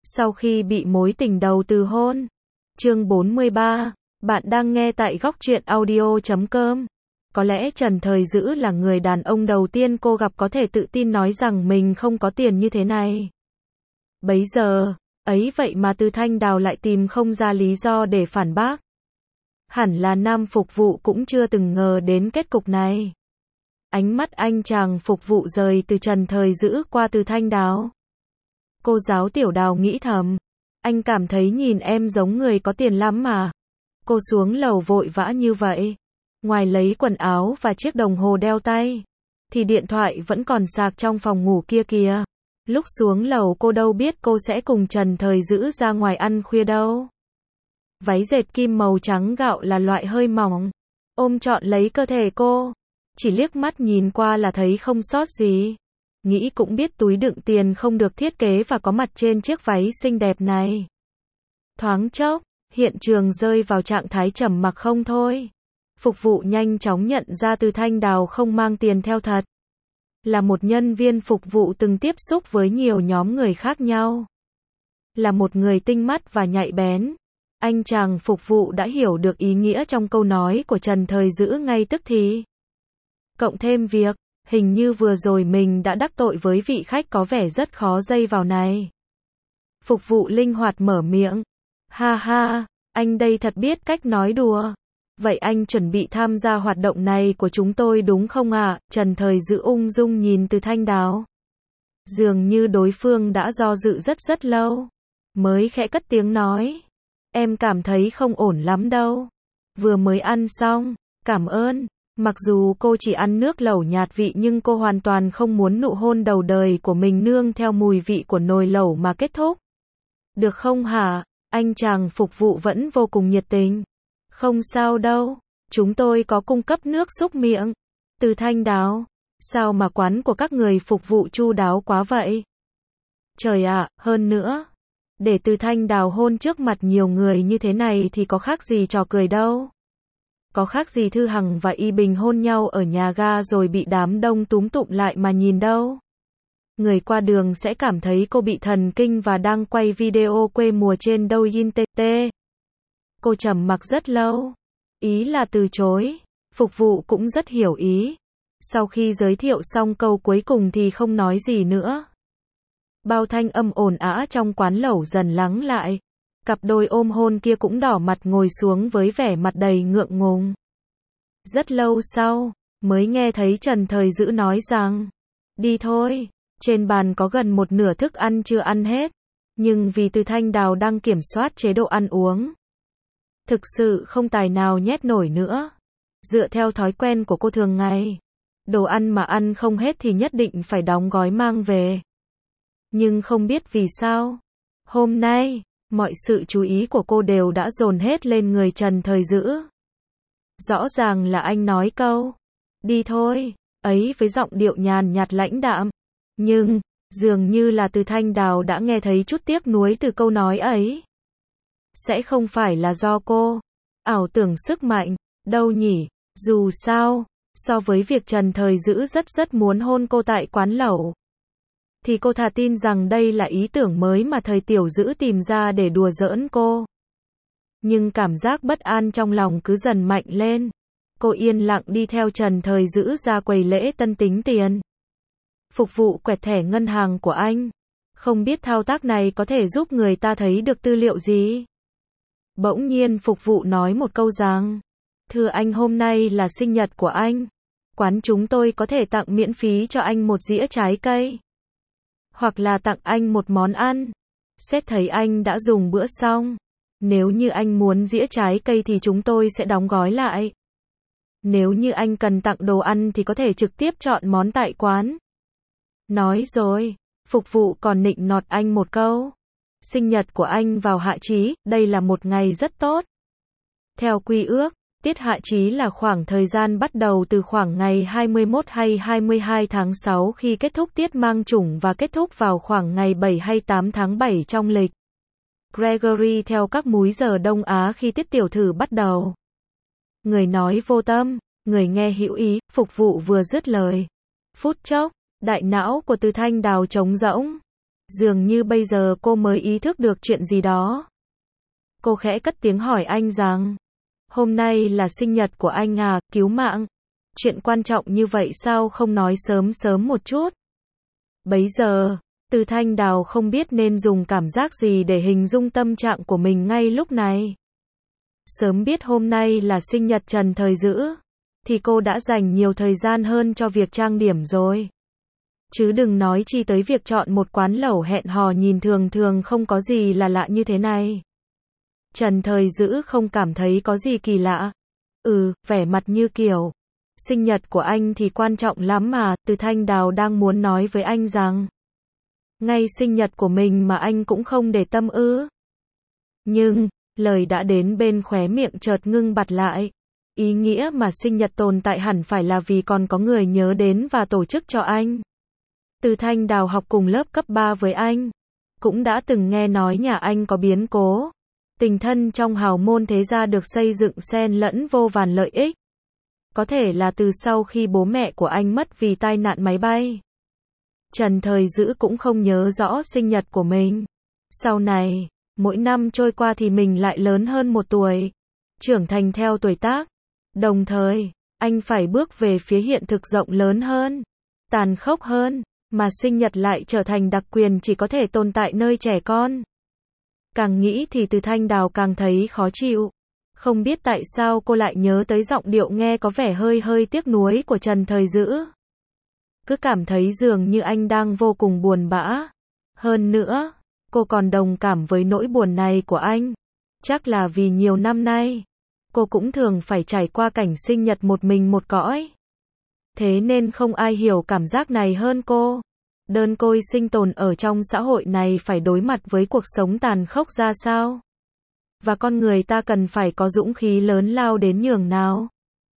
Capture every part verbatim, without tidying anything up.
Sau khi bị mối tình đầu từ hôn. Chương bốn mươi ba. Bạn đang nghe tại góc truyện audio chấm com. Có lẽ Trần Thời Dữ là người đàn ông đầu tiên cô gặp có thể tự tin nói rằng mình không có tiền như thế này. Bấy giờ, ấy vậy mà Từ Thanh Đào lại tìm không ra lý do để phản bác. Hẳn là nam phục vụ cũng chưa từng ngờ đến kết cục này. Ánh mắt anh chàng phục vụ rời từ Trần Thời Dữ qua Từ Thanh Đào. Cô giáo Tiểu Đào nghĩ thầm, anh cảm thấy nhìn em giống người có tiền lắm mà. Cô xuống lầu vội vã như vậy, ngoài lấy quần áo và chiếc đồng hồ đeo tay, thì điện thoại vẫn còn sạc trong phòng ngủ kia kìa. Lúc xuống lầu cô đâu biết cô sẽ cùng Trần Thời Dữ ra ngoài ăn khuya đâu. Váy dệt kim màu trắng gạo là loại hơi mỏng, ôm trọn lấy cơ thể cô. Chỉ liếc mắt nhìn qua là thấy không sót gì. Nghĩ cũng biết túi đựng tiền không được thiết kế và có mặt trên chiếc váy xinh đẹp này. Thoáng chốc, hiện trường rơi vào trạng thái trầm mặc không thôi. Phục vụ nhanh chóng nhận ra Từ Thanh Đào không mang tiền theo thật. Là một nhân viên phục vụ từng tiếp xúc với nhiều nhóm người khác nhau. Là một người tinh mắt và nhạy bén. Anh chàng phục vụ đã hiểu được ý nghĩa trong câu nói của Trần Thời Dữ ngay tức thì. Cộng thêm việc, hình như vừa rồi mình đã đắc tội với vị khách có vẻ rất khó dây vào này. Phục vụ linh hoạt mở miệng. Ha ha, anh đây thật biết cách nói đùa. Vậy anh chuẩn bị tham gia hoạt động này của chúng tôi đúng không ạ? À? Trần Thời Dữ ung dung nhìn Từ Thanh Đào. Dường như đối phương đã do dự rất rất lâu. Mới khẽ cất tiếng nói. Em cảm thấy không ổn lắm đâu. Vừa mới ăn xong, cảm ơn. Mặc dù cô chỉ ăn nước lẩu nhạt vị nhưng cô hoàn toàn không muốn nụ hôn đầu đời của mình nương theo mùi vị của nồi lẩu mà kết thúc. Được không hả? Anh chàng phục vụ vẫn vô cùng nhiệt tình. Không sao đâu, chúng tôi có cung cấp nước súc miệng. Từ Thanh Đào, sao mà quán của các người phục vụ chu đáo quá vậy? Trời ạ, hơn nữa, để Từ Thanh Đào hôn trước mặt nhiều người như thế này thì có khác gì trò cười đâu. Có khác gì Thư Hằng và Y Bình hôn nhau ở nhà ga rồi bị đám đông túm tụm lại mà nhìn đâu. Người qua đường sẽ cảm thấy cô bị thần kinh và đang quay video quê mùa trên Douyin tê tê. Cô trầm mặc rất lâu. Ý là từ chối. Phục vụ cũng rất hiểu ý. Sau khi giới thiệu xong câu cuối cùng thì không nói gì nữa. Bao thanh âm ồn ào trong quán lẩu dần lắng lại. Cặp đôi ôm hôn kia cũng đỏ mặt ngồi xuống với vẻ mặt đầy ngượng ngùng. Rất lâu sau, mới nghe thấy Trần Thời Dữ nói rằng, đi thôi, trên bàn có gần một nửa thức ăn chưa ăn hết, nhưng vì Từ Thanh Đào đang kiểm soát chế độ ăn uống, thực sự không tài nào nhét nổi nữa. Dựa theo thói quen của cô thường ngày, đồ ăn mà ăn không hết thì nhất định phải đóng gói mang về. Nhưng không biết vì sao, hôm nay, mọi sự chú ý của cô đều đã dồn hết lên người Trần Thời Dữ. Rõ ràng là anh nói câu, đi thôi, ấy với giọng điệu nhàn nhạt lãnh đạm. Nhưng, dường như là Từ Thanh Đào đã nghe thấy chút tiếc nuối từ câu nói ấy. Sẽ không phải là do cô ảo tưởng sức mạnh, đâu nhỉ, dù sao, so với việc Trần Thời Dữ rất rất muốn hôn cô tại quán lẩu, thì cô thà tin rằng đây là ý tưởng mới mà Thời Tiểu Dữ tìm ra để đùa giỡn cô. Nhưng cảm giác bất an trong lòng cứ dần mạnh lên. Cô yên lặng đi theo Trần Thời Dữ ra quầy lễ tân tính tiền. Phục vụ quẹt thẻ ngân hàng của anh. Không biết thao tác này có thể giúp người ta thấy được tư liệu gì. Bỗng nhiên phục vụ nói một câu rằng, thưa anh, hôm nay là sinh nhật của anh. Quán chúng tôi có thể tặng miễn phí cho anh một dĩa trái cây. Hoặc là tặng anh một món ăn. Xét thấy anh đã dùng bữa xong. Nếu như anh muốn dĩa trái cây thì chúng tôi sẽ đóng gói lại. Nếu như anh cần tặng đồ ăn thì có thể trực tiếp chọn món tại quán. Nói rồi, phục vụ còn nịnh nọt anh một câu. Sinh nhật của anh vào hạ chí, đây là một ngày rất tốt. Theo quy ước, tiết hạ chí là khoảng thời gian bắt đầu từ khoảng ngày hai mươi mốt hay hai mươi hai tháng sáu khi kết thúc tiết mang chủng và kết thúc vào khoảng ngày bảy hay tám tháng bảy trong lịch Gregory theo các múi giờ Đông Á khi tiết tiểu thử bắt đầu. Người nói vô tâm, người nghe hữu ý, phục vụ vừa dứt lời. Phút chốc, đại não của Từ Thanh Đào trống rỗng. Dường như bây giờ cô mới ý thức được chuyện gì đó. Cô khẽ cất tiếng hỏi anh rằng, hôm nay là sinh nhật của anh à, cứu mạng. Chuyện quan trọng như vậy sao không nói sớm sớm một chút. Bấy giờ, Từ Thanh Đào không biết nên dùng cảm giác gì để hình dung tâm trạng của mình ngay lúc này. Sớm biết hôm nay là sinh nhật Trần Thời Dữ, thì cô đã dành nhiều thời gian hơn cho việc trang điểm rồi. Chứ đừng nói chi tới việc chọn một quán lẩu hẹn hò nhìn thường thường không có gì là lạ như thế này. Trần Thời Dữ không cảm thấy có gì kỳ lạ. Ừ, vẻ mặt như kiểu, sinh nhật của anh thì quan trọng lắm mà. Từ Thanh Đào đang muốn nói với anh rằng, ngay sinh nhật của mình mà anh cũng không để tâm ư. Nhưng, lời đã đến bên khóe miệng chợt ngưng bặt lại. Ý nghĩa mà sinh nhật tồn tại hẳn phải là vì còn có người nhớ đến và tổ chức cho anh. Từ Thanh Đào học cùng lớp cấp ba với anh. Cũng đã từng nghe nói nhà anh có biến cố. Tình thân trong hào môn thế gia được xây dựng xen lẫn vô vàn lợi ích. Có thể là từ sau khi bố mẹ của anh mất vì tai nạn máy bay. Trần Thời Dữ cũng không nhớ rõ sinh nhật của mình. Sau này, mỗi năm trôi qua thì mình lại lớn hơn một tuổi. Trưởng thành theo tuổi tác. Đồng thời, anh phải bước về phía hiện thực rộng lớn hơn. Tàn khốc hơn. Mà sinh nhật lại trở thành đặc quyền chỉ có thể tồn tại nơi trẻ con. Càng nghĩ thì Từ Thanh Đào càng thấy khó chịu. Không biết tại sao cô lại nhớ tới giọng điệu nghe có vẻ hơi hơi tiếc nuối của Trần Thời Dữ. Cứ cảm thấy dường như anh đang vô cùng buồn bã. Hơn nữa, cô còn đồng cảm với nỗi buồn này của anh. Chắc là vì nhiều năm nay, cô cũng thường phải trải qua cảnh sinh nhật một mình một cõi. Thế nên không ai hiểu cảm giác này hơn cô. Đơn côi sinh tồn ở trong xã hội này phải đối mặt với cuộc sống tàn khốc ra sao. Và con người ta cần phải có dũng khí lớn lao đến nhường nào.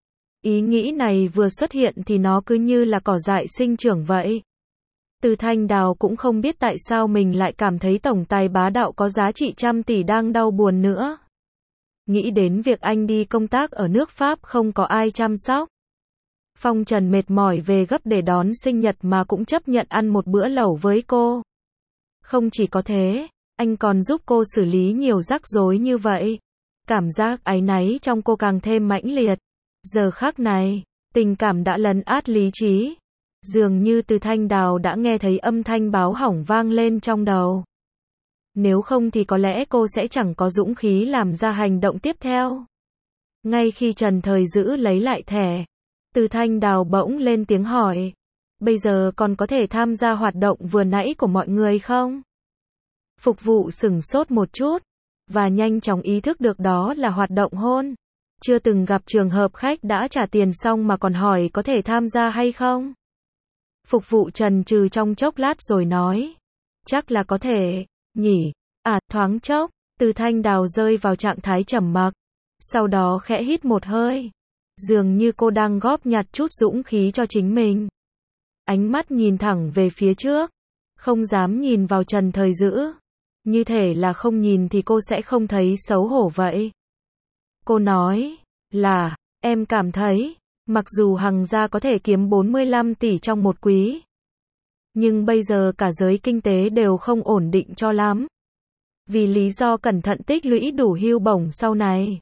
Ý nghĩ này vừa xuất hiện thì nó cứ như là cỏ dại sinh trưởng vậy. Từ Thanh Đào cũng không biết tại sao mình lại cảm thấy tổng tài bá đạo có giá trị trăm tỷ đang đau buồn nữa. Nghĩ đến việc anh đi công tác ở nước Pháp không có ai chăm sóc. Phong Trần mệt mỏi về gấp để đón sinh nhật mà cũng chấp nhận ăn một bữa lẩu với cô. Không chỉ có thế, anh còn giúp cô xử lý nhiều rắc rối như vậy. Cảm giác áy náy trong cô càng thêm mãnh liệt. Giờ khắc này, tình cảm đã lấn át lý trí. Dường như Từ Thanh Đào đã nghe thấy âm thanh báo hỏng vang lên trong đầu. Nếu không thì có lẽ cô sẽ chẳng có dũng khí làm ra hành động tiếp theo. Ngay khi Trần Thời Dữ lấy lại thẻ, Từ Thanh Đào bỗng lên tiếng hỏi, bây giờ còn có thể tham gia hoạt động vừa nãy của mọi người không? Phục vụ sửng sốt một chút, và nhanh chóng ý thức được đó là hoạt động hôn. Chưa từng gặp trường hợp khách đã trả tiền xong mà còn hỏi có thể tham gia hay không? Phục vụ chần chừ trong chốc lát rồi nói, chắc là có thể, nhỉ? À, thoáng chốc, Từ Thanh Đào rơi vào trạng thái trầm mặc, sau đó khẽ hít một hơi. Dường như cô đang góp nhặt chút dũng khí cho chính mình. Ánh mắt nhìn thẳng về phía trước, không dám nhìn vào Trần Thời Dữ. Như thể là không nhìn thì cô sẽ không thấy xấu hổ vậy. Cô nói, là, em cảm thấy, mặc dù Hằng gia có thể kiếm bốn mươi lăm tỷ trong một quý, nhưng bây giờ cả giới kinh tế đều không ổn định cho lắm. Vì lý do cẩn thận tích lũy đủ hưu bổng sau này.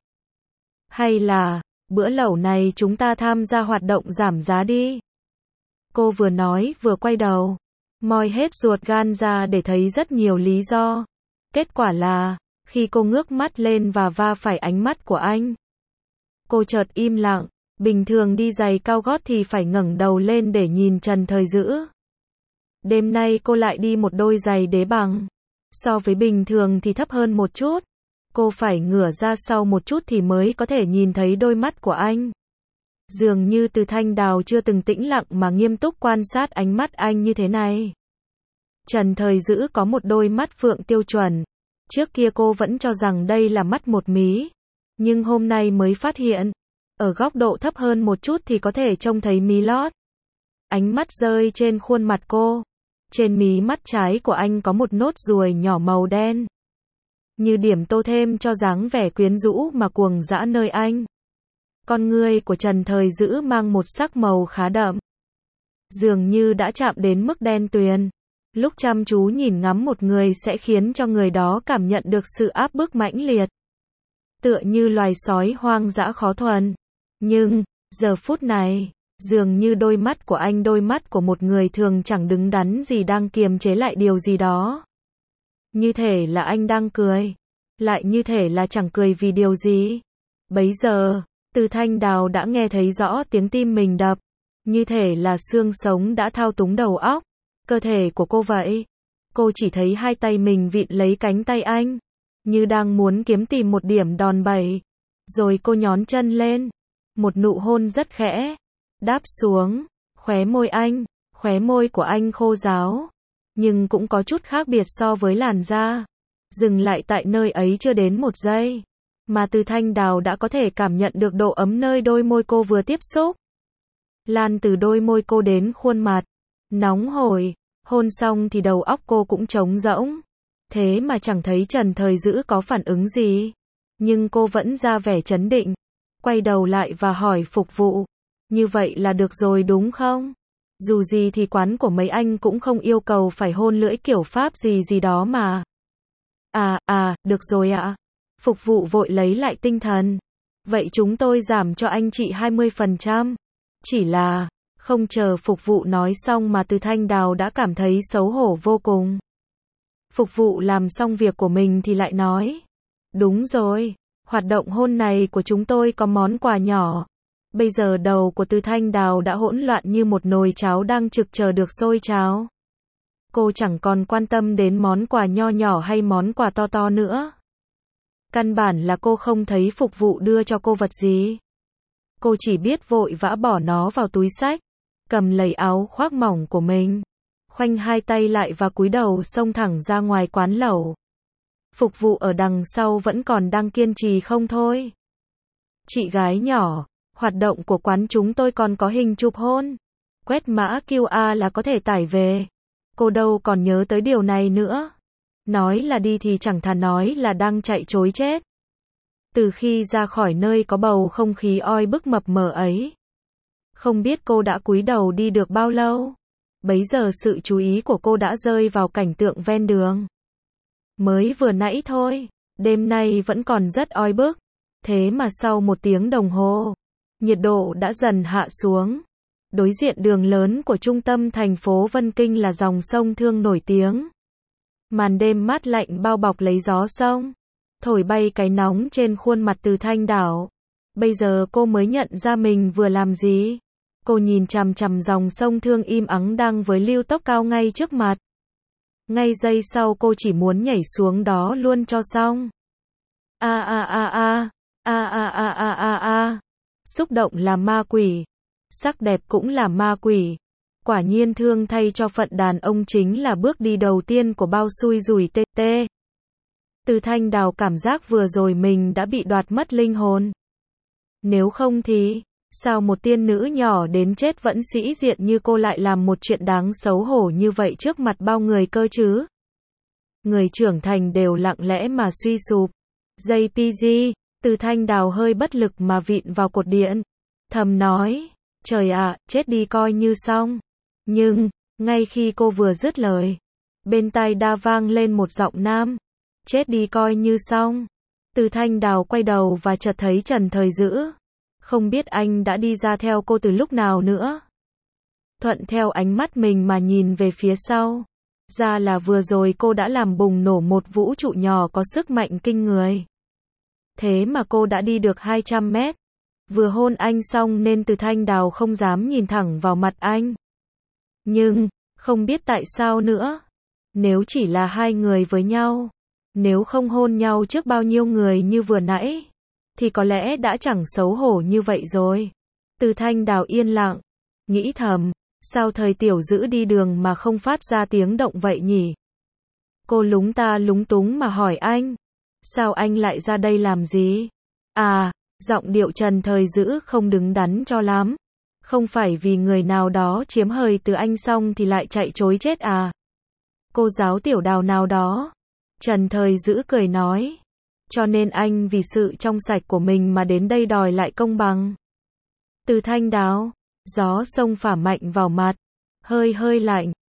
Hay là, bữa lẩu này chúng ta tham gia hoạt động giảm giá đi. Cô vừa nói vừa quay đầu, moi hết ruột gan ra để thấy rất nhiều lý do. Kết quả là, khi cô ngước mắt lên và va phải ánh mắt của anh, cô chợt im lặng. Bình thường đi giày cao gót thì phải ngẩng đầu lên để nhìn Trần Thời Dữ. Đêm nay cô lại đi một đôi giày đế bằng. So với bình thường thì thấp hơn một chút. Cô phải ngửa ra sau một chút thì mới có thể nhìn thấy đôi mắt của anh. Dường như Từ Thanh Đào chưa từng tĩnh lặng mà nghiêm túc quan sát ánh mắt anh như thế này. Trần Thời Dữ có một đôi mắt phượng tiêu chuẩn. Trước kia cô vẫn cho rằng đây là mắt một mí. Nhưng hôm nay mới phát hiện, ở góc độ thấp hơn một chút thì có thể trông thấy mí lót. Ánh mắt rơi trên khuôn mặt cô. Trên mí mắt trái của anh có một nốt ruồi nhỏ màu đen. Như điểm tô thêm cho dáng vẻ quyến rũ mà cuồng dã nơi anh. Con ngươi của Trần Thời Dữ mang một sắc màu khá đậm. Dường như đã chạm đến mức đen tuyền. Lúc chăm chú nhìn ngắm một người sẽ khiến cho người đó cảm nhận được sự áp bức mãnh liệt. Tựa như loài sói hoang dã khó thuần. Nhưng, giờ phút này, dường như đôi mắt của anh đôi mắt của một người thường chẳng đứng đắn gì đang kiềm chế lại điều gì đó. Như thể là anh đang cười. Lại như thể là chẳng cười vì điều gì. Bấy giờ, Từ Thanh Đào đã nghe thấy rõ tiếng tim mình đập. Như thể là xương sống đã thao túng đầu óc, cơ thể của cô vậy. Cô chỉ thấy hai tay mình vịn lấy cánh tay anh, như đang muốn kiếm tìm một điểm đòn bẩy. Rồi cô nhón chân lên, một nụ hôn rất khẽ, đáp xuống, khóe môi anh, khóe môi của anh khô ráo, nhưng cũng có chút khác biệt so với làn da. Dừng lại tại nơi ấy chưa đến một giây, mà Từ Thanh Đào đã có thể cảm nhận được độ ấm nơi đôi môi cô vừa tiếp xúc. Lan từ đôi môi cô đến khuôn mặt, nóng hổi, hôn xong thì đầu óc cô cũng trống rỗng. Thế mà chẳng thấy Trần Thời Dữ có phản ứng gì. Nhưng cô vẫn ra vẻ trấn định, quay đầu lại và hỏi phục vụ, như vậy là được rồi đúng không? Dù gì thì quán của mấy anh cũng không yêu cầu phải hôn lưỡi kiểu Pháp gì gì đó mà. À, à, được rồi ạ. Phục vụ vội lấy lại tinh thần. Vậy chúng tôi giảm cho anh chị hai mươi phần trăm. Chỉ là, không chờ phục vụ nói xong mà Từ Thanh Đào đã cảm thấy xấu hổ vô cùng. Phục vụ làm xong việc của mình thì lại nói. Đúng rồi, hoạt động hôn này của chúng tôi có món quà nhỏ. Bây giờ đầu của Từ Thanh Đào đã hỗn loạn như một nồi cháo đang trực chờ được sôi cháo. Cô chẳng còn quan tâm đến món quà nho nhỏ hay món quà to to nữa. Căn bản là cô không thấy phục vụ đưa cho cô vật gì. Cô chỉ biết vội vã bỏ nó vào túi xách, cầm lấy áo khoác mỏng của mình, khoanh hai tay lại và cúi đầu xông thẳng ra ngoài quán lẩu. Phục vụ ở đằng sau vẫn còn đang kiên trì không thôi. Chị gái nhỏ, hoạt động của quán chúng tôi còn có hình chụp hôn. Quét mã quy rờ là có thể tải về. Cô đâu còn nhớ tới điều này nữa. Nói là đi thì chẳng thà nói là đang chạy trối chết. Từ khi ra khỏi nơi có bầu không khí oi bức mập mờ ấy, không biết cô đã cúi đầu đi được bao lâu. Bấy giờ sự chú ý của cô đã rơi vào cảnh tượng ven đường. Mới vừa nãy thôi, đêm nay vẫn còn rất oi bức. Thế mà sau một tiếng đồng hồ, nhiệt độ đã dần hạ xuống. Đối diện đường lớn của trung tâm thành phố Vân Kinh là dòng sông Thương nổi tiếng. Màn đêm mát lạnh bao bọc lấy gió sông, thổi bay cái nóng trên khuôn mặt Từ Thanh Đào. Bây giờ cô mới nhận ra mình vừa làm gì. Cô nhìn chằm chằm dòng sông Thương im ắng đang với lưu tốc cao ngay trước mặt. Ngay giây sau cô chỉ muốn nhảy xuống đó luôn cho xong. A a a a, a a a a a a. Xúc động là ma quỷ, sắc đẹp cũng là ma quỷ. Quả nhiên thương thay cho phận đàn ông chính là bước đi đầu tiên của bao xui rủi tê tê. Từ Thanh Đào cảm giác vừa rồi mình đã bị đoạt mất linh hồn. Nếu không thì, sao một tiên nữ nhỏ đến chết vẫn sĩ diện như cô lại làm một chuyện đáng xấu hổ như vậy trước mặt bao người cơ chứ? Người trưởng thành đều lặng lẽ mà suy sụp. gi pê giê, Từ Thanh Đào hơi bất lực mà vịn vào cột điện. Thầm nói, trời ạ, chết đi coi như xong. Nhưng, ngay khi cô vừa dứt lời, bên tai đã vang lên một giọng nam. Chết đi coi như xong. Từ Thanh Đào quay đầu và chợt thấy Trần Thời Dữ. Không biết anh đã đi ra theo cô từ lúc nào nữa. Thuận theo ánh mắt mình mà nhìn về phía sau. Ra là vừa rồi cô đã làm bùng nổ một vũ trụ nhỏ có sức mạnh kinh người. Thế mà cô đã đi được hai trăm mét. Vừa hôn anh xong nên Từ Thanh Đào không dám nhìn thẳng vào mặt anh. Nhưng, không biết tại sao nữa. Nếu chỉ là hai người với nhau, nếu không hôn nhau trước bao nhiêu người như vừa nãy, thì có lẽ đã chẳng xấu hổ như vậy rồi. Từ Thanh Đào yên lặng, nghĩ thầm, sao Thời Tiểu Dữ đi đường mà không phát ra tiếng động vậy nhỉ? Cô lúng ta lúng túng mà hỏi anh, sao anh lại ra đây làm gì? À, giọng điệu Trần Thời Dữ không đứng đắn cho lắm. Không phải vì người nào đó chiếm hời từ anh xong thì lại chạy trối chết à? Cô giáo Tiểu Đào nào đó. Trần Thời Dữ cười nói. Cho nên anh vì sự trong sạch của mình mà đến đây đòi lại công bằng. Từ Thanh Đào, gió sông phả mạnh vào mặt, hơi hơi lạnh,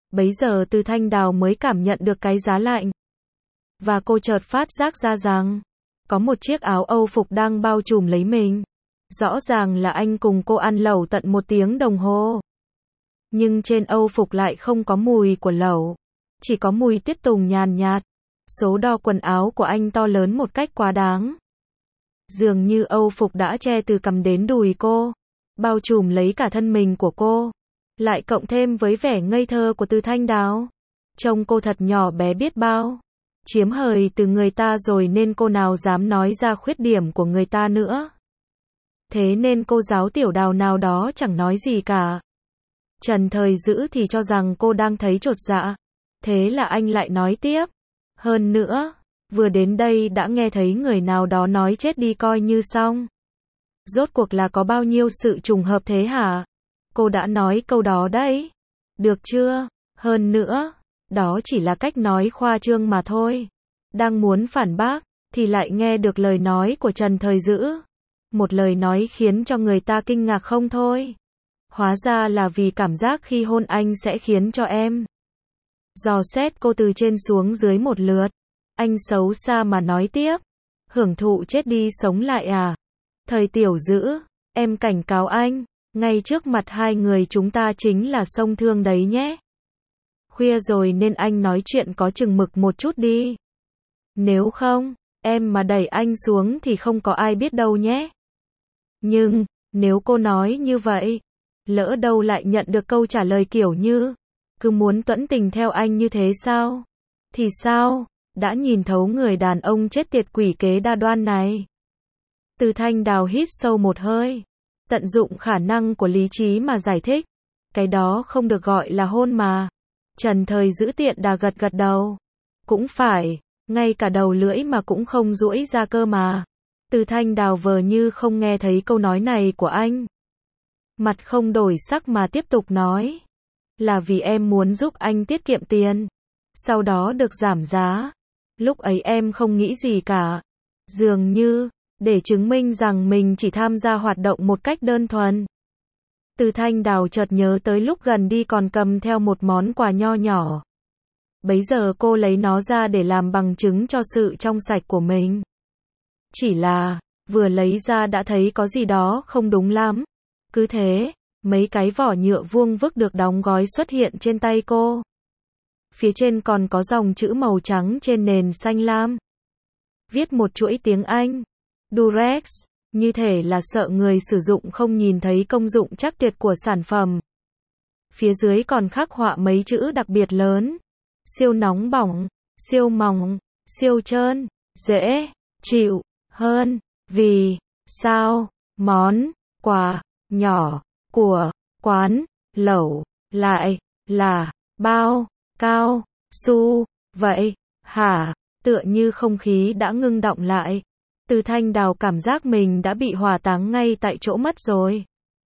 Bấy giờ Từ Thanh Đào mới cảm nhận được cái giá lạnh. Và cô chợt phát giác ra rằng, có một chiếc áo Âu phục đang bao trùm lấy mình. Rõ ràng là anh cùng cô ăn lẩu tận một tiếng đồng hồ. Nhưng trên Âu phục lại không có mùi của lẩu. Chỉ có mùi tiết tùng nhàn nhạt. Số đo quần áo của anh to lớn một cách quá đáng. Dường như Âu phục đã che từ cằm đến đùi cô. Bao trùm lấy cả thân mình của cô. Lại cộng thêm với vẻ ngây thơ của Từ Thanh Đào. Trông cô thật nhỏ bé biết bao. Chiếm hời từ người ta rồi nên cô nào dám nói ra khuyết điểm của người ta nữa. Thế nên cô giáo Tiểu Đào nào đó chẳng nói gì cả. Trần Thời Dữ thì cho rằng cô đang thấy chột dạ. Thế là anh lại nói tiếp. Hơn nữa, vừa đến đây đã nghe thấy người nào đó nói chết đi coi như xong. Rốt cuộc là có bao nhiêu sự trùng hợp thế hả? Cô đã nói câu đó đấy. Được chưa? Hơn nữa, đó chỉ là cách nói khoa trương mà thôi. Đang muốn phản bác, thì lại nghe được lời nói của Trần Thời Dữ. Một lời nói khiến cho người ta kinh ngạc không thôi. Hóa ra là vì cảm giác khi hôn anh sẽ khiến cho em. Dò xét cô từ trên xuống dưới một lượt. Anh xấu xa mà nói tiếp. Hưởng thụ chết đi sống lại à? Thời Tiểu Dữ, em cảnh cáo anh. Ngay trước mặt hai người chúng ta chính là sông Thương đấy nhé. Khuya rồi nên anh nói chuyện có chừng mực một chút đi. Nếu không, em mà đẩy anh xuống thì không có ai biết đâu nhé. Nhưng, nếu cô nói như vậy, lỡ đâu lại nhận được câu trả lời kiểu như, cứ muốn tuẫn tình theo anh như thế sao? Thì sao? Đã nhìn thấu người đàn ông chết tiệt quỷ kế đa đoan này. Từ Thanh Đào hít sâu một hơi. Tận dụng khả năng của lý trí mà giải thích. Cái đó không được gọi là hôn mà. Trần Thời Dữ tiện đà gật gật đầu. Cũng phải, ngay cả đầu lưỡi mà cũng không duỗi ra cơ mà. Từ Thanh Đào vờ như không nghe thấy câu nói này của anh. Mặt không đổi sắc mà tiếp tục nói. Là vì em muốn giúp anh tiết kiệm tiền. Sau đó được giảm giá. Lúc ấy em không nghĩ gì cả. Dường như, để chứng minh rằng mình chỉ tham gia hoạt động một cách đơn thuần. Từ Thanh Đào chợt nhớ tới lúc gần đi còn cầm theo một món quà nho nhỏ. Bấy giờ cô lấy nó ra để làm bằng chứng cho sự trong sạch của mình. Chỉ là, vừa lấy ra đã thấy có gì đó không đúng lắm. Cứ thế, mấy cái vỏ nhựa vuông vức được đóng gói xuất hiện trên tay cô. Phía trên còn có dòng chữ màu trắng trên nền xanh lam. Viết một chuỗi tiếng Anh. Durex, như thể là sợ người sử dụng không nhìn thấy công dụng chắc tuyệt của sản phẩm. Phía dưới còn khắc họa mấy chữ đặc biệt lớn. Siêu nóng bỏng, siêu mỏng, siêu trơn, dễ, chịu, hơn, vì, sao, món, quà, nhỏ, của, quán, lẩu, lại, là, bao, cao, su, vậy, hả, tựa như không khí đã ngưng đọng lại. Từ Thanh Đào cảm giác mình đã bị hỏa táng ngay tại chỗ mất rồi.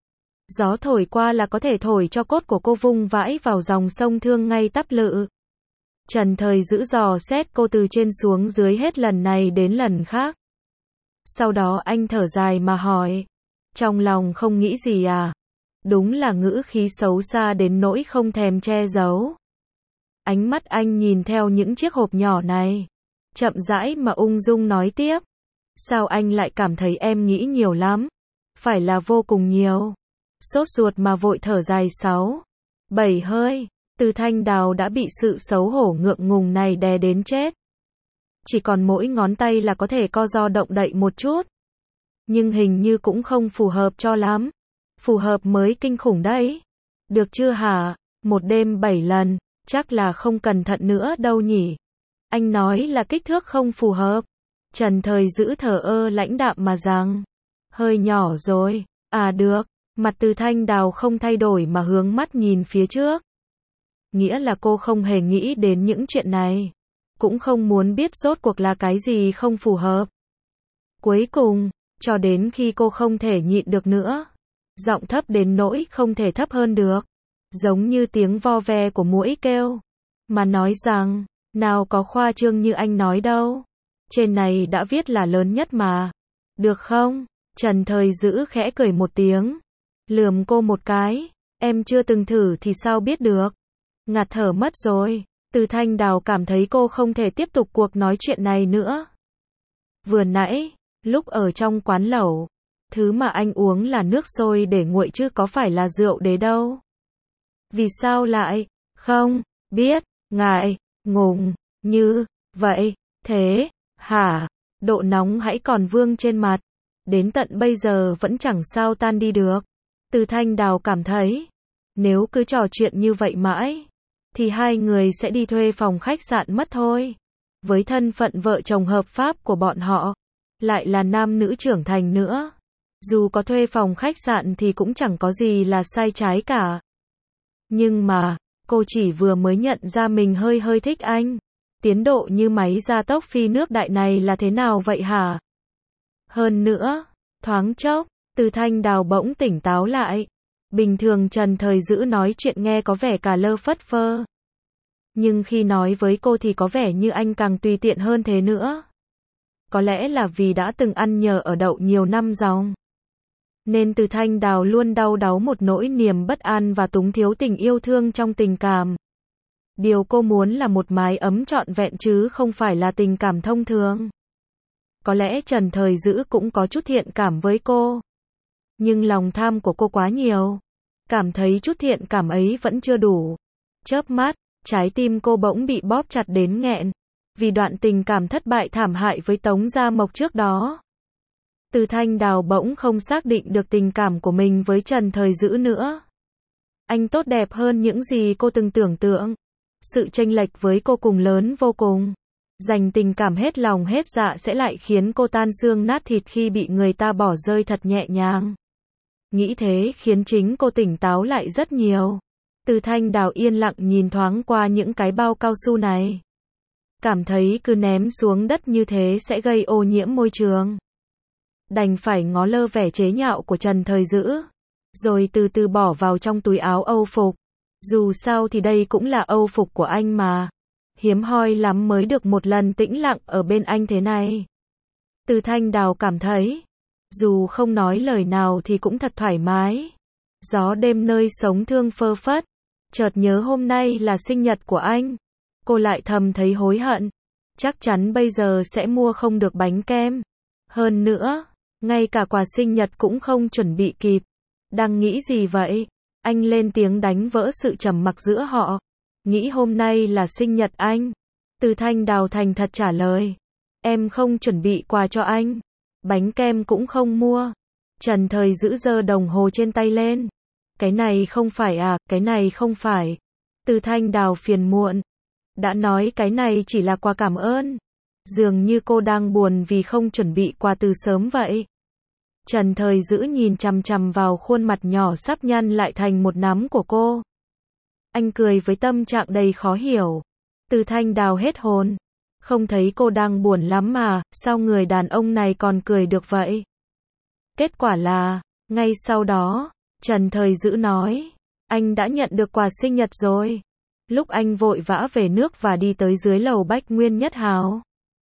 Gió thổi qua là có thể thổi cho cốt của cô vung vãi vào dòng sông Thương ngay tắp lự. Trần Thời Dữ dò xét cô từ trên xuống dưới hết lần này đến lần khác. Sau đó anh thở dài mà hỏi. Trong lòng không nghĩ gì à? Đúng là ngữ khí xấu xa đến nỗi không thèm che giấu. Ánh mắt anh nhìn theo những chiếc hộp nhỏ này. Chậm rãi mà ung dung nói tiếp. Sao anh lại cảm thấy em nghĩ nhiều lắm? Phải là vô cùng nhiều. Sốt ruột mà vội thở dài sáu, bảy hơi. Từ Thanh Đào đã bị sự xấu hổ ngượng ngùng này đè đến chết. Chỉ còn mỗi ngón tay là có thể co ro động đậy một chút. Nhưng hình như cũng không phù hợp cho lắm. Phù hợp mới kinh khủng đấy. Được chưa hả? Một đêm bảy lần, chắc là không cẩn thận nữa đâu nhỉ. Anh nói là kích thước không phù hợp. Trần Thời Dữ thờ ơ lãnh đạm mà rằng. Hơi nhỏ rồi. À được. Mặt Từ Thanh Đào không thay đổi mà hướng mắt nhìn phía trước. Nghĩa là cô không hề nghĩ đến những chuyện này. Cũng không muốn biết rốt cuộc là cái gì không phù hợp. Cuối cùng, cho đến khi cô không thể nhịn được nữa. Giọng thấp đến nỗi không thể thấp hơn được. Giống như tiếng vo ve của muỗi kêu. Mà nói rằng, nào có khoa trương như anh nói đâu. Trên này đã viết là lớn nhất mà. Được không? Trần Thời Dữ khẽ cười một tiếng. Lườm cô một cái. Em chưa từng thử thì sao biết được. ngạt thở mất rồi. Từ Thanh Đào cảm thấy cô không thể tiếp tục cuộc nói chuyện này nữa. Vừa nãy, lúc ở trong quán lẩu, thứ mà anh uống là nước sôi để nguội chứ có phải là rượu đế đâu. Vì sao lại, không, biết, ngại, ngùng, như, vậy, thế, hả, độ nóng hãy còn vương trên mặt, đến tận bây giờ vẫn chẳng sao tan đi được. Từ Thanh Đào cảm thấy, nếu cứ trò chuyện như vậy mãi, thì hai người sẽ đi thuê phòng khách sạn mất thôi. Với thân phận vợ chồng hợp pháp của bọn họ, lại là nam nữ trưởng thành nữa. Dù có thuê phòng khách sạn thì cũng chẳng có gì là sai trái cả. Nhưng mà, cô chỉ vừa mới nhận ra mình hơi hơi thích anh. Tiến độ như máy gia tốc phi nước đại này là thế nào vậy hả? Hơn nữa, thoáng chốc, Từ Thanh Đào bỗng tỉnh táo lại. Bình thường Trần Thời Dữ nói chuyện nghe có vẻ cả lơ phất phơ. Nhưng khi nói với cô thì có vẻ như anh càng tùy tiện hơn thế nữa. Có lẽ là vì đã từng ăn nhờ ở đậu nhiều năm dòng. Nên Từ Thanh Đào luôn đau đáu một nỗi niềm bất an và túng thiếu tình yêu thương trong tình cảm. Điều cô muốn là một mái ấm trọn vẹn chứ không phải là tình cảm thông thường. Có lẽ Trần Thời Dữ cũng có chút thiện cảm với cô. Nhưng lòng tham của cô quá nhiều. Cảm thấy chút thiện cảm ấy vẫn chưa đủ. Chớp mắt, trái tim cô bỗng bị bóp chặt đến nghẹn. Vì đoạn tình cảm thất bại thảm hại với Tống Gia Mộc trước đó. Từ Thanh Đào bỗng không xác định được tình cảm của mình với Trần Thời Dữ nữa. Anh tốt đẹp hơn những gì cô từng tưởng tượng. Sự chênh lệch với cô cùng lớn vô cùng. Dành tình cảm hết lòng hết dạ sẽ lại khiến cô tan xương nát thịt khi bị người ta bỏ rơi thật nhẹ nhàng. Nghĩ thế khiến chính cô tỉnh táo lại rất nhiều. Từ Thanh Đào yên lặng nhìn thoáng qua những cái bao cao su này. Cảm thấy cứ ném xuống đất như thế sẽ gây ô nhiễm môi trường. Đành phải ngó lơ vẻ chế nhạo của Trần Thời Dữ. Rồi từ từ bỏ vào trong túi áo âu phục. Dù sao thì đây cũng là âu phục của anh mà. Hiếm hoi lắm mới được một lần tĩnh lặng ở bên anh thế này. Từ Thanh Đào cảm thấy, dù không nói lời nào thì cũng thật thoải mái. Gió đêm nơi sống thương phơ phất. Chợt nhớ hôm nay là sinh nhật của anh. Cô lại thầm thấy hối hận. Chắc chắn bây giờ sẽ mua không được bánh kem. Hơn nữa, ngay cả quà sinh nhật cũng không chuẩn bị kịp. Đang nghĩ gì vậy? Anh lên tiếng đánh vỡ sự trầm mặc giữa họ. Nghĩ hôm nay là sinh nhật anh. Từ Thanh Đào thành thật trả lời. Em không chuẩn bị quà cho anh. Bánh kem cũng không mua. Trần Thời Dữ giơ đồng hồ trên tay lên. Cái này không phải à, cái này không phải. Từ Thanh Đào phiền muộn. Đã nói cái này chỉ là quà cảm ơn. Dường như cô đang buồn vì không chuẩn bị quà từ sớm vậy. Trần Thời Dữ nhìn chằm chằm vào khuôn mặt nhỏ sắp nhăn lại thành một nắm của cô. Anh cười với tâm trạng đầy khó hiểu. Từ Thanh Đào hết hồn. Không thấy cô đang buồn lắm mà, sao người đàn ông này còn cười được vậy? Kết quả là, ngay sau đó, Trần Thời Dữ nói, anh đã nhận được quà sinh nhật rồi. Lúc anh vội vã về nước và đi tới dưới lầu Bách Nguyên Nhất Hào.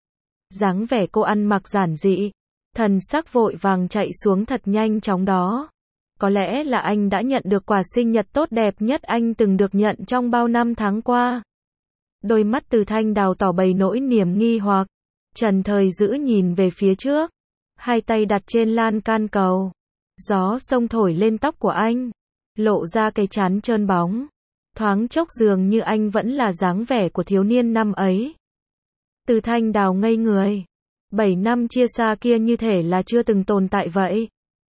Dáng vẻ cô ăn mặc giản dị, thần sắc vội vàng chạy xuống thật nhanh chóng đó. Có lẽ là anh đã nhận được quà sinh nhật tốt đẹp nhất anh từng được nhận trong bao năm tháng qua. Đôi mắt Từ Thanh Đào tỏ bày nỗi niềm nghi hoặc. Trần Thời Dữ nhìn về phía trước. Hai tay đặt trên lan can cầu. Gió sông thổi lên tóc của anh. Lộ ra cái trán trơn bóng. Thoáng chốc dường như anh vẫn là dáng vẻ của thiếu niên năm ấy. Từ Thanh Đào ngây người. Bảy năm chia xa kia như thể là chưa từng tồn tại vậy.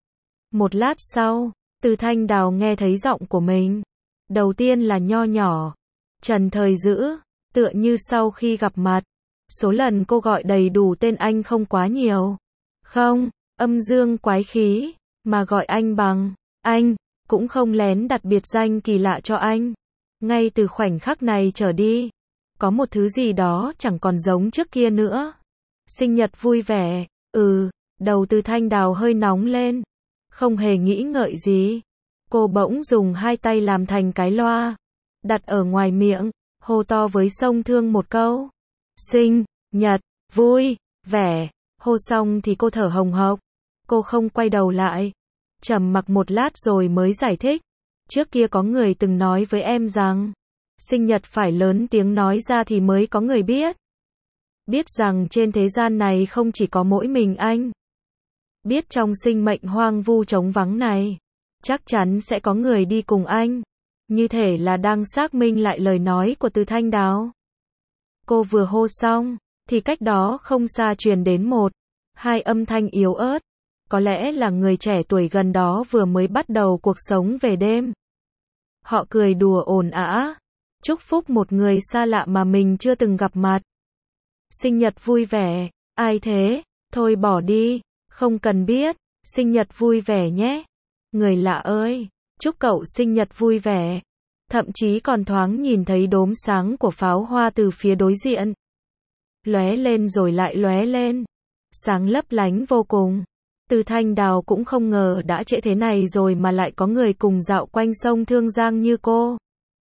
Một lát sau, Từ Thanh Đào nghe thấy giọng của mình. Đầu tiên là nho nhỏ. Trần Thời Dữ, tựa như sau khi gặp mặt. Số lần cô gọi đầy đủ tên anh không quá nhiều. Không, âm dương quái khí, mà gọi anh bằng anh, cũng không lén đặt biệt danh kỳ lạ cho anh. Ngay từ khoảnh khắc này trở đi, có một thứ gì đó chẳng còn giống trước kia nữa. Sinh nhật vui vẻ, ừ, đầu Từ Thanh Đào hơi nóng lên. Không hề nghĩ ngợi gì. Cô bỗng dùng hai tay làm thành cái loa, đặt ở ngoài miệng, hô to với sông thương một câu. Sinh nhật, vui, vẻ. Hô xong thì cô thở hồng hộc. Cô không quay đầu lại. Trầm mặc một lát rồi mới giải thích. Trước kia có người từng nói với em rằng, Sinh nhật phải lớn tiếng nói ra thì mới có người biết. Biết rằng trên thế gian này không chỉ có mỗi mình anh. Biết trong sinh mệnh hoang vu trống vắng này, chắc chắn sẽ có người đi cùng anh. Như thể là đang xác minh lại lời nói của Từ Thanh Đào. Cô vừa hô xong, thì cách đó không xa truyền đến một, hai âm thanh yếu ớt. Có lẽ là người trẻ tuổi gần đó vừa mới bắt đầu cuộc sống về đêm. Họ cười đùa ồn ào, chúc phúc một người xa lạ mà mình chưa từng gặp mặt. Sinh nhật vui vẻ, ai thế? Thôi bỏ đi, không cần biết, sinh nhật vui vẻ nhé. Người lạ ơi, chúc cậu sinh nhật vui vẻ. Thậm chí còn thoáng nhìn thấy đốm sáng của pháo hoa từ phía đối diện. Lóe lên rồi lại lóe lên. Sáng lấp lánh vô cùng. Từ Thanh Đào cũng không ngờ đã trễ thế này rồi mà lại có người cùng dạo quanh sông Thương Giang như cô.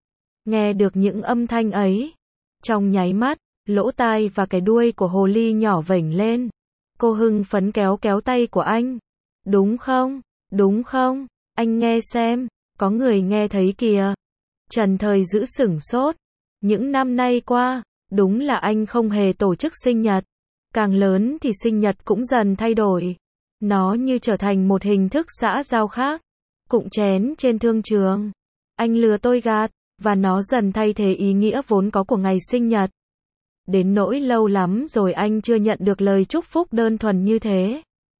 Nghe được những âm thanh ấy, trong nháy mắt, lỗ tai và cái đuôi của hồ ly nhỏ vểnh lên. Cô hưng phấn kéo kéo tay của anh. Đúng không? Đúng không? Anh nghe xem, có người nghe thấy kìa. Trần Thời giữ sửng sốt. Những năm nay qua, đúng là anh không hề tổ chức sinh nhật. Càng lớn thì sinh nhật cũng dần thay đổi. Nó như trở thành một hình thức xã giao khác. Cụng chén trên thương trường. Anh lừa tôi gạt, và nó dần thay thế ý nghĩa vốn có của ngày sinh nhật. Đến nỗi lâu lắm rồi anh chưa nhận được lời chúc phúc đơn thuần như thế.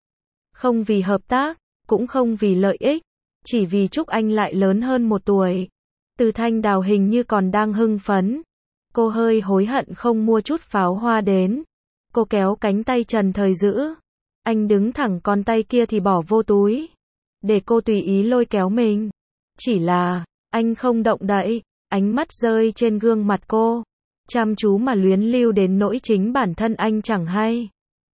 Không vì hợp tác, cũng không vì lợi ích, chỉ vì chúc anh lại lớn hơn một tuổi. Từ Thanh Đào hình như còn đang hưng phấn. Cô hơi hối hận không mua chút pháo hoa đến. Cô kéo cánh tay Trần Thời giữ. Anh đứng thẳng con tay kia thì bỏ vô túi. Để cô tùy ý lôi kéo mình. Chỉ là, anh không động đậy, ánh mắt rơi trên gương mặt cô. Chăm chú mà luyến lưu đến nỗi chính bản thân anh chẳng hay.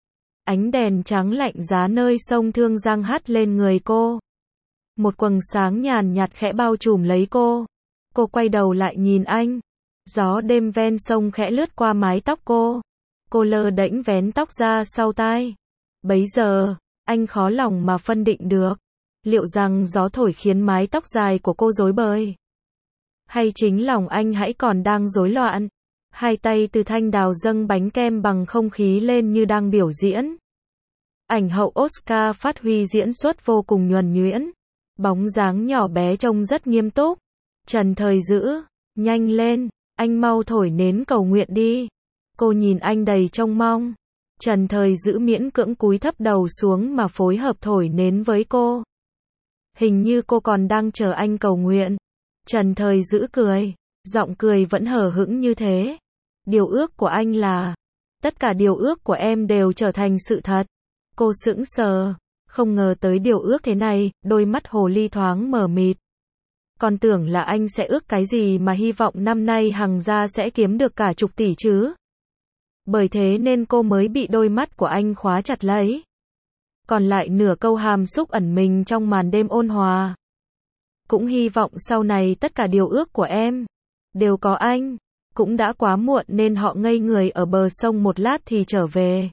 Ánh đèn trắng lạnh giá nơi sông Thương Giang hắt lên người cô. Một quầng sáng nhàn nhạt khẽ bao trùm lấy cô. Cô quay đầu lại nhìn anh. Gió đêm ven sông khẽ lướt qua mái tóc cô. Cô lơ đễnh vén tóc ra sau tai. Bấy giờ, anh khó lòng mà phân định được. Liệu rằng gió thổi khiến mái tóc dài của cô rối bời? Hay chính lòng anh hãy còn đang rối loạn? Hai tay Từ Thanh Đào dâng bánh kem bằng không khí lên như đang biểu diễn. Ảnh hậu Oscar phát huy diễn xuất vô cùng nhuần nhuyễn. Bóng dáng nhỏ bé trông rất nghiêm túc. Trần Thời giữ, nhanh lên, anh mau thổi nến cầu nguyện đi. Cô nhìn anh đầy trông mong. Trần Thời giữ miễn cưỡng cúi thấp đầu xuống mà phối hợp thổi nến với cô. Hình như cô còn đang chờ anh cầu nguyện. Trần Thời giữ cười, giọng cười vẫn hờ hững như thế. Điều ước của anh là, tất cả điều ước của em đều trở thành sự thật. Cô sững sờ, không ngờ tới điều ước thế này, đôi mắt hồ ly thoáng mờ mịt. Còn tưởng là anh sẽ ước cái gì mà hy vọng năm nay Hằng gia sẽ kiếm được cả chục tỷ chứ. Bởi thế nên cô mới bị đôi mắt của anh khóa chặt lấy. Còn lại nửa câu hàm xúc ẩn mình trong màn đêm ôn hòa. Cũng hy vọng sau này tất cả điều ước của em đều có anh. Cũng đã quá muộn nên họ ngây người ở bờ sông một lát thì trở về.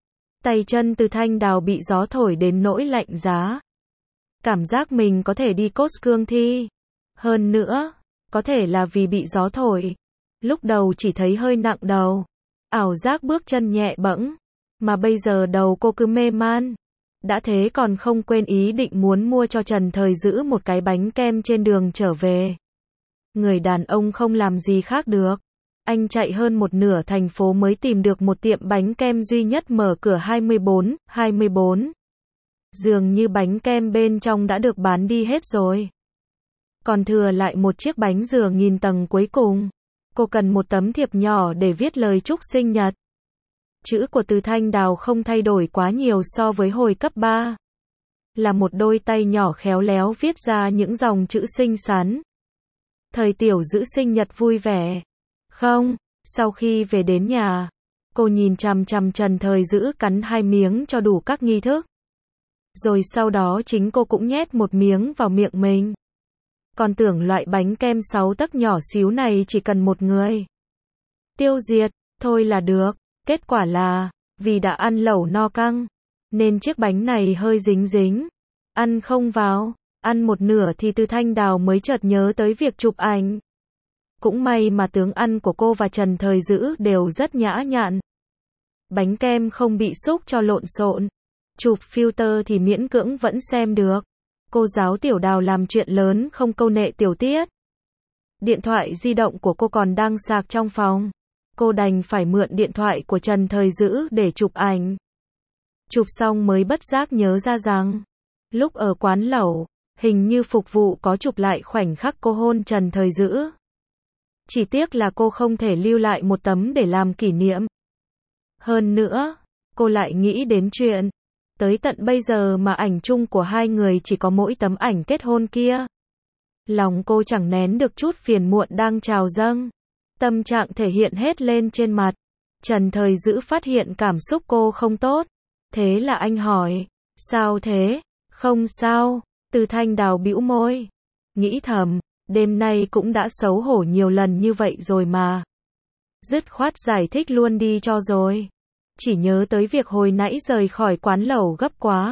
Tay chân Từ Thanh Đào bị gió thổi đến nỗi lạnh giá. Cảm giác mình có thể đi cốt cương thi. Hơn nữa, có thể là vì bị gió thổi. Lúc đầu chỉ thấy hơi nặng đầu. Ảo giác bước chân nhẹ bẫng. Mà bây giờ đầu cô cứ mê man. Đã thế còn không quên ý định muốn mua cho Trần Thời giữ một cái bánh kem trên đường trở về. Người đàn ông không làm gì khác được. Anh chạy hơn một nửa thành phố mới tìm được một tiệm bánh kem duy nhất mở cửa hai mươi bốn, hai mươi bốn. Dường như bánh kem bên trong đã được bán đi hết rồi. Còn thừa lại một chiếc bánh dừa nghìn tầng cuối cùng. Cô cần một tấm thiệp nhỏ để viết lời chúc sinh nhật. Chữ của Từ Thanh Đào không thay đổi quá nhiều so với hồi cấp ba. Là một đôi tay nhỏ khéo léo viết ra những dòng chữ xinh xắn. Thời tiểu giữ sinh nhật vui vẻ. Không, sau khi về đến nhà, cô nhìn chằm chằm Trần Thời giữ cắn hai miếng cho đủ các nghi thức. Rồi sau đó chính cô cũng nhét một miếng vào miệng mình. Còn tưởng loại bánh kem sáu tấc nhỏ xíu này chỉ cần một người tiêu diệt, thôi là được. Kết quả là, vì đã ăn lẩu no căng, nên chiếc bánh này hơi dính dính. Ăn không vào, ăn một nửa thì Từ Thanh Đào mới chợt nhớ tới việc chụp ảnh. Cũng may mà tướng ăn của cô và Trần Thời Dữ đều rất nhã nhặn. Bánh kem không bị xúc cho lộn xộn. Chụp filter thì miễn cưỡng vẫn xem được. Cô giáo Tiểu Đào làm chuyện lớn không câu nệ tiểu tiết. Điện thoại di động của cô còn đang sạc trong phòng. Cô đành phải mượn điện thoại của Trần Thời Dữ để chụp ảnh. Chụp xong mới bất giác nhớ ra rằng, lúc ở quán lẩu, hình như phục vụ có chụp lại khoảnh khắc cô hôn Trần Thời Dữ. Chỉ tiếc là cô không thể lưu lại một tấm để làm kỷ niệm. Hơn nữa, cô lại nghĩ đến chuyện, tới tận bây giờ mà ảnh chung của hai người chỉ có mỗi tấm ảnh kết hôn kia. Lòng cô chẳng nén được chút phiền muộn đang trào dâng. Tâm trạng thể hiện hết lên trên mặt. Trần Thời Dữ phát hiện cảm xúc cô không tốt. Thế là anh hỏi, sao thế? Không sao. Từ Thanh Đào bĩu môi. Nghĩ thầm, đêm nay cũng đã xấu hổ nhiều lần như vậy rồi mà. Dứt khoát giải thích luôn đi cho rồi. Chỉ nhớ tới việc hồi nãy rời khỏi quán lẩu gấp quá.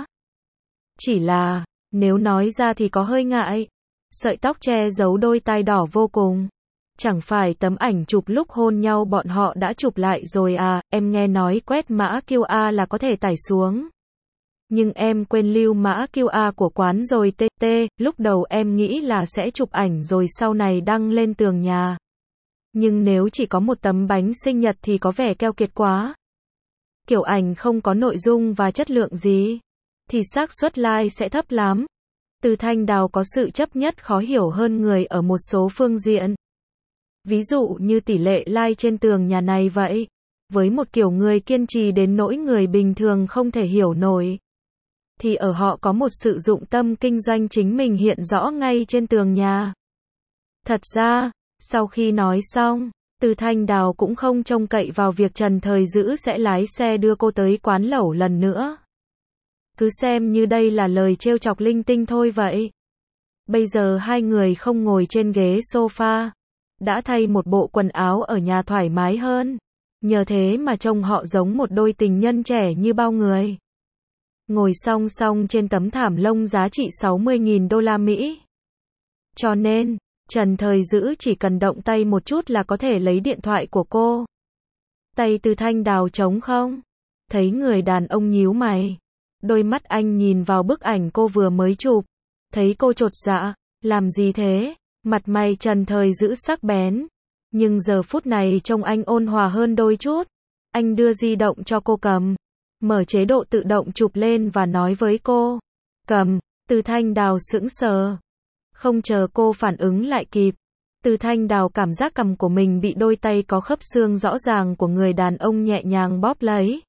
Chỉ là, nếu nói ra thì có hơi ngại. Sợi tóc che giấu đôi tai đỏ vô cùng. Chẳng phải tấm ảnh chụp lúc hôn nhau bọn họ đã chụp lại rồi à, em nghe nói quét mã quy rờ là có thể tải xuống. Nhưng em quên lưu mã quy rờ của quán rồi tê tê, lúc đầu em nghĩ là sẽ chụp ảnh rồi sau này đăng lên tường nhà. Nhưng nếu chỉ có một tấm bánh sinh nhật thì có vẻ keo kiệt quá. Kiểu ảnh không có nội dung và chất lượng gì, thì xác suất like sẽ thấp lắm. Từ Thanh Đào có sự chấp nhất khó hiểu hơn người ở một số phương diện. Ví dụ như tỷ lệ like trên tường nhà này vậy. Với một kiểu người kiên trì đến nỗi người bình thường không thể hiểu nổi. Thì ở họ có một sự dụng tâm kinh doanh chính mình hiện rõ ngay trên tường nhà. Thật ra, sau khi nói xong, Từ Thanh Đào cũng không trông cậy vào việc Trần Thời Dữ sẽ lái xe đưa cô tới quán lẩu lần nữa. Cứ xem như đây là lời trêu chọc linh tinh thôi vậy. Bây giờ hai người không ngồi trên ghế sofa. Đã thay một bộ quần áo ở nhà thoải mái hơn. Nhờ thế mà trông họ giống một đôi tình nhân trẻ như bao người. Ngồi song song trên tấm thảm lông giá trị sáu mươi nghìn đô la Mỹ. Cho nên, Trần Thời Dữ chỉ cần động tay một chút là có thể lấy điện thoại của cô. Tay Từ Thanh Đào trống không? Thấy người đàn ông nhíu mày. Đôi mắt anh nhìn vào bức ảnh cô vừa mới chụp. Thấy cô chột dạ. Làm gì thế? Mặt mày Trần Thời Dữ sắc bén. Nhưng giờ phút này trông anh ôn hòa hơn đôi chút. Anh đưa di động cho cô cầm. Mở chế độ tự động chụp lên và nói với cô. Cầm. Từ Thanh Đào sững sờ. Không chờ cô phản ứng lại kịp. Từ Thanh Đào cảm giác cầm của mình bị đôi tay có khớp xương rõ ràng của người đàn ông nhẹ nhàng bóp lấy.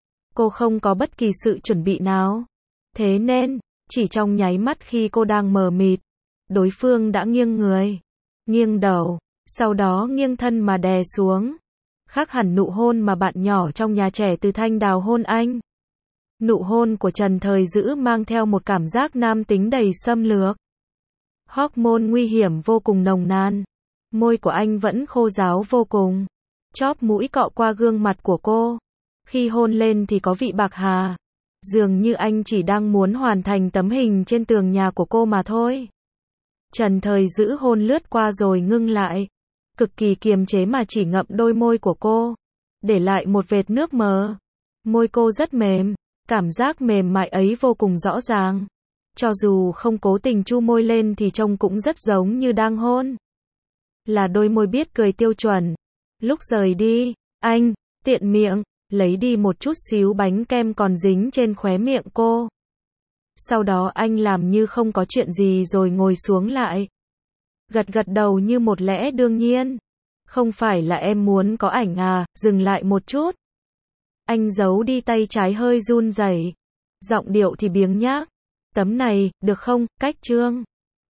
Cô không có bất kỳ sự chuẩn bị nào. Thế nên, chỉ trong nháy mắt khi cô đang mờ mịt, đối phương đã nghiêng người, nghiêng đầu, sau đó nghiêng thân mà đè xuống. Khác hẳn nụ hôn mà bạn nhỏ trong nhà trẻ Từ Thanh Đào hôn anh. Nụ hôn của Trần Thời Dữ mang theo một cảm giác nam tính đầy xâm lược. Hormone nguy hiểm vô cùng nồng nàn. Môi của anh vẫn khô ráo vô cùng. Chóp mũi cọ qua gương mặt của cô. Khi hôn lên thì có vị bạc hà. Dường như anh chỉ đang muốn hoàn thành tấm hình trên tường nhà của cô mà thôi. Trần Thời Dữ hôn lướt qua rồi ngưng lại. Cực kỳ kiềm chế mà chỉ ngậm đôi môi của cô. Để lại một vệt nước mờ. Môi cô rất mềm. Cảm giác mềm mại ấy vô cùng rõ ràng. Cho dù không cố tình chu môi lên thì trông cũng rất giống như đang hôn. Là đôi môi biết cười tiêu chuẩn. Lúc rời đi, anh, tiện miệng, lấy đi một chút xíu bánh kem còn dính trên khóe miệng cô. Sau đó anh làm như không có chuyện gì rồi ngồi xuống lại. Gật gật đầu như một lẽ đương nhiên. Không phải là em muốn có ảnh à, dừng lại một chút. Anh giấu đi tay trái hơi run rẩy. Giọng điệu thì biếng nhác. Tấm này, được không, cách trương.